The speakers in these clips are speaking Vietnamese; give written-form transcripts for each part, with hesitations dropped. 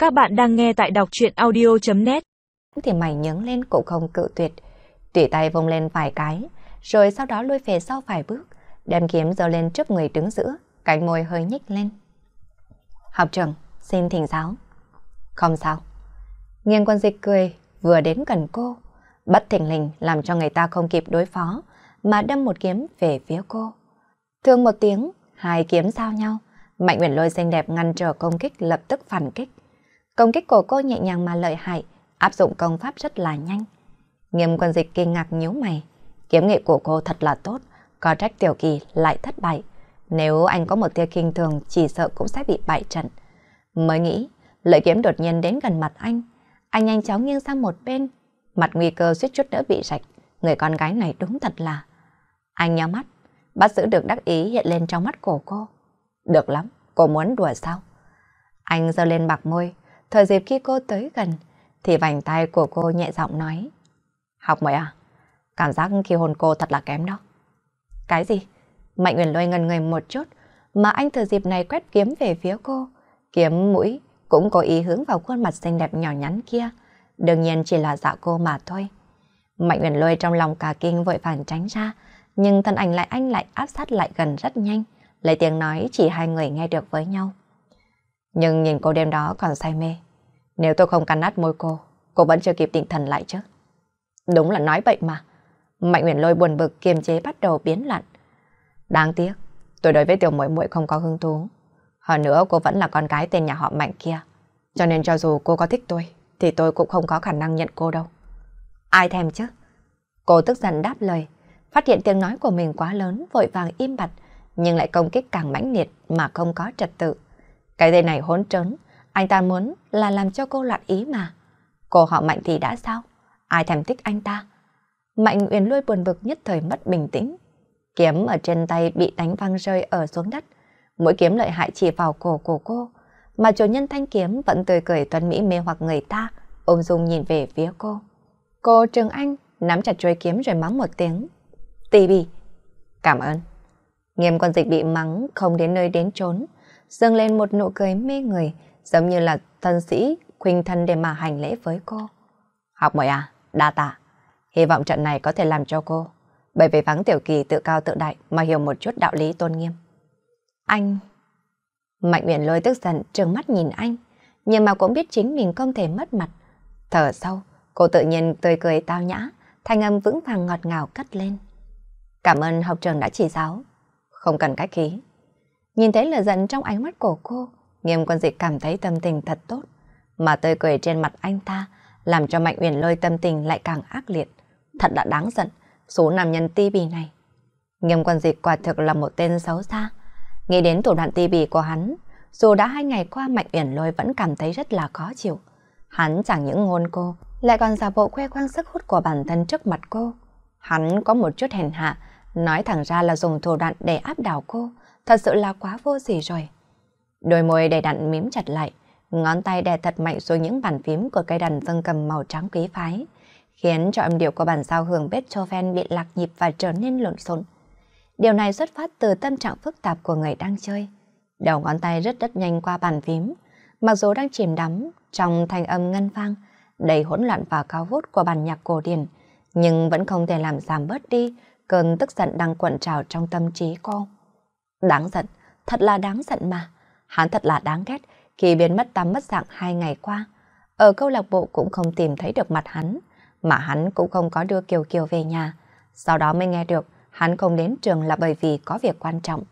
Các bạn đang nghe tại đọc truyện audio.net. Thì mày nhướng lên cũng không cự tuyệt, tùy tay vung lên vài cái, rồi sau đó lui về sau vài bước, đem kiếm giơ lên trước người đứng giữa, cánh môi hơi nhếch lên. Học trưởng, xin thỉnh giáo. Không sao. Nghiên Quân Dịch cười, vừa đến gần cô, bất thình lình làm cho người ta không kịp đối phó, mà đâm một kiếm về phía cô. Thương một tiếng, hai kiếm giao nhau, Mạnh Uyển Lôi xinh đẹp ngăn trở công kích, lập tức phản kích. Công kích của cô nhẹ nhàng mà lợi hại, áp dụng công pháp rất là nhanh. Nghiêm Quân Dịch kinh ngạc nhíu mày, kiếm nghệ của cô thật là tốt, có trách Tiểu Kỳ lại thất bại. Nếu anh có một tia khinh thường, chỉ sợ cũng sẽ bị bại trận. Mới nghĩ, lợi kiếm đột nhiên đến gần mặt anh nhanh chóng nghiêng sang một bên, mặt nguy cơ suýt chút nữa bị rạch. Người con gái này đúng thật là... Anh nhắm mắt, bắt giữ được đắc ý hiện lên trong mắt của cô. Được lắm, cô muốn đùa sao? Anh giơ lên bạc môi, thời dịp khi cô tới gần, thì vành tay của cô nhẹ giọng nói. Học muội à, cảm giác khi hôn cô thật là kém đó. Cái gì? Mạnh Uyển Lôi ngần người một chút, mà anh thời dịp này quét kiếm về phía cô. Kiếm mũi cũng có ý hướng vào khuôn mặt xinh đẹp nhỏ nhắn kia. Đương nhiên chỉ là dạo cô mà thôi. Mạnh Uyển Lôi trong lòng cả kinh vội vàng tránh ra, nhưng thân ảnh anh lại áp sát lại gần rất nhanh, lấy tiếng nói chỉ hai người nghe được với nhau. Nhưng nhìn cô đêm đó còn say mê. Nếu tôi không cắn nát môi cô vẫn chưa kịp định thần lại chứ. Đúng là nói bậy mà. Mạnh Uyển Lôi buồn bực kiềm chế bắt đầu biến loạn. Đáng tiếc, tôi đối với Tiểu muội muội không có hứng thú. Hơn nữa cô vẫn là con gái tên nhà họ Mạnh kia. Cho nên cho dù cô có thích tôi, thì tôi cũng không có khả năng nhận cô đâu. Ai thèm chứ? Cô tức giận đáp lời, phát hiện tiếng nói của mình quá lớn, vội vàng im bặt, nhưng lại công kích càng mãnh liệt mà không có trật tự. Cái tên này hỗn trớn, anh ta muốn là làm cho cô loạn ý mà. Cô họ Mạnh thì đã sao? Ai thèm thích anh ta? Mạnh Uyển Lôi buồn bực nhất thời mất bình tĩnh. Kiếm ở trên tay bị đánh văng rơi ở xuống đất. Mũi kiếm lợi hại chỉ vào cổ của cô, mà chủ nhân thanh kiếm vẫn tươi cười tuấn mỹ mê hoặc người ta, ung dung nhìn về phía cô. Cô Trường Anh nắm chặt chuôi kiếm rồi mắng một tiếng. Tì bì. Cảm ơn. Nghiêm Quân Dịch bị mắng không đến nơi đến chốn, dâng lên một nụ cười mê người, giống như là thân sĩ khuynh thân để mà hành lễ với cô. Học muội à, đa tạ. Hy vọng trận này có thể làm cho cô, bởi vì vắng Tiểu Kỳ tự cao tự đại mà hiểu một chút đạo lý tôn nghiêm. Anh... Mạnh Uyển Lôi tức giận trừng mắt nhìn anh, nhưng mà cũng biết chính mình không thể mất mặt. Thở sâu, cô tự nhiên tươi cười tao nhã, thanh âm vững vàng ngọt ngào cất lên. Cảm ơn học trưởng đã chỉ giáo. Không cần cách khí. Nhìn thấy lửa giận trong ánh mắt của cô, Nghiêm Quân Dịch cảm thấy tâm tình thật tốt, mà tươi cười trên mặt anh ta làm cho Mạnh Uyển Lôi tâm tình lại càng ác liệt. Thật là đáng giận, số nam nhân ti bì này. Nghiêm Quân Dịch quả thực là một tên xấu xa. Nghĩ đến thủ đoạn ti bì của hắn, dù đã 2 ngày qua Mạnh Uyển Lôi vẫn cảm thấy rất là khó chịu. Hắn chẳng những ngôn cô, lại còn giả bộ khoe khoang sức hút của bản thân trước mặt cô. Hắn có một chút hèn hạ, nói thẳng ra là dùng thủ đoạn để áp đảo cô, thật sự là quá vô sỉ rồi. Đôi môi đầy đặn mím chặt lại, ngón tay đè thật mạnh xuống những bàn phím của cây đàn dương cầm màu trắng quý phái, khiến cho âm điệu của bản giao hưởng Beethoven bị lạc nhịp và trở nên lộn xộn. Điều này xuất phát từ tâm trạng phức tạp của người đang chơi. Đầu ngón tay rất nhanh qua bàn phím, mặc dù đang chìm đắm trong thanh âm ngân vang, đầy hỗn loạn và cao vút của bản nhạc cổ điển, nhưng vẫn không thể làm giảm bớt đi cơn tức giận đang cuộn trào trong tâm trí cô. Đáng giận, thật là đáng giận mà. Hắn thật là đáng ghét khi biến mất tăm mất dạng 2 ngày qua. Ở câu lạc bộ cũng không tìm thấy được mặt hắn, mà hắn cũng không có đưa Kiều Kiều về nhà. Sau đó mới nghe được hắn không đến trường là bởi vì có việc quan trọng.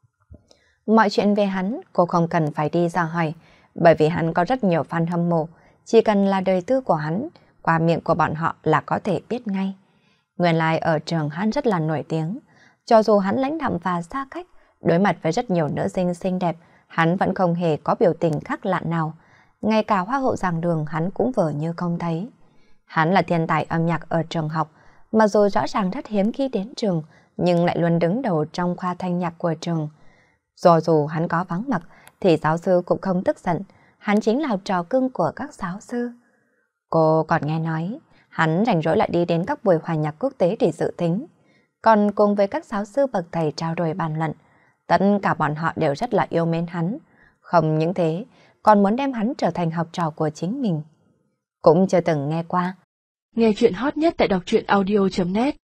Mọi chuyện về hắn cô không cần phải đi ra hỏi, bởi vì hắn có rất nhiều fan hâm mộ, chỉ cần là đời tư của hắn, qua miệng của bọn họ là có thể biết ngay. Nguyên lai ở trường hắn rất là nổi tiếng, cho dù hắn lãnh đạm và xa cách, đối mặt với rất nhiều nữ sinh xinh đẹp, hắn vẫn không hề có biểu tình khác lạ nào. Ngay cả hoa hậu giảng đường hắn cũng vờ như không thấy. Hắn là thiên tài âm nhạc ở trường học, mà dù rõ ràng rất hiếm khi đến trường, nhưng lại luôn đứng đầu trong khoa thanh nhạc của trường. Dù hắn có vắng mặt, thì giáo sư cũng không tức giận, hắn chính là học trò cưng của các giáo sư. Cô còn nghe nói, hắn rảnh rỗi lại đi đến các buổi hòa nhạc quốc tế để dự thính, còn cùng với các giáo sư bậc thầy trao đổi bàn luận. Tất cả bọn họ đều rất là yêu mến hắn. Không những thế, còn muốn đem hắn trở thành học trò của chính mình. Cũng chưa từng nghe qua. Nghe chuyện hot nhất tại đọc truyện audio.net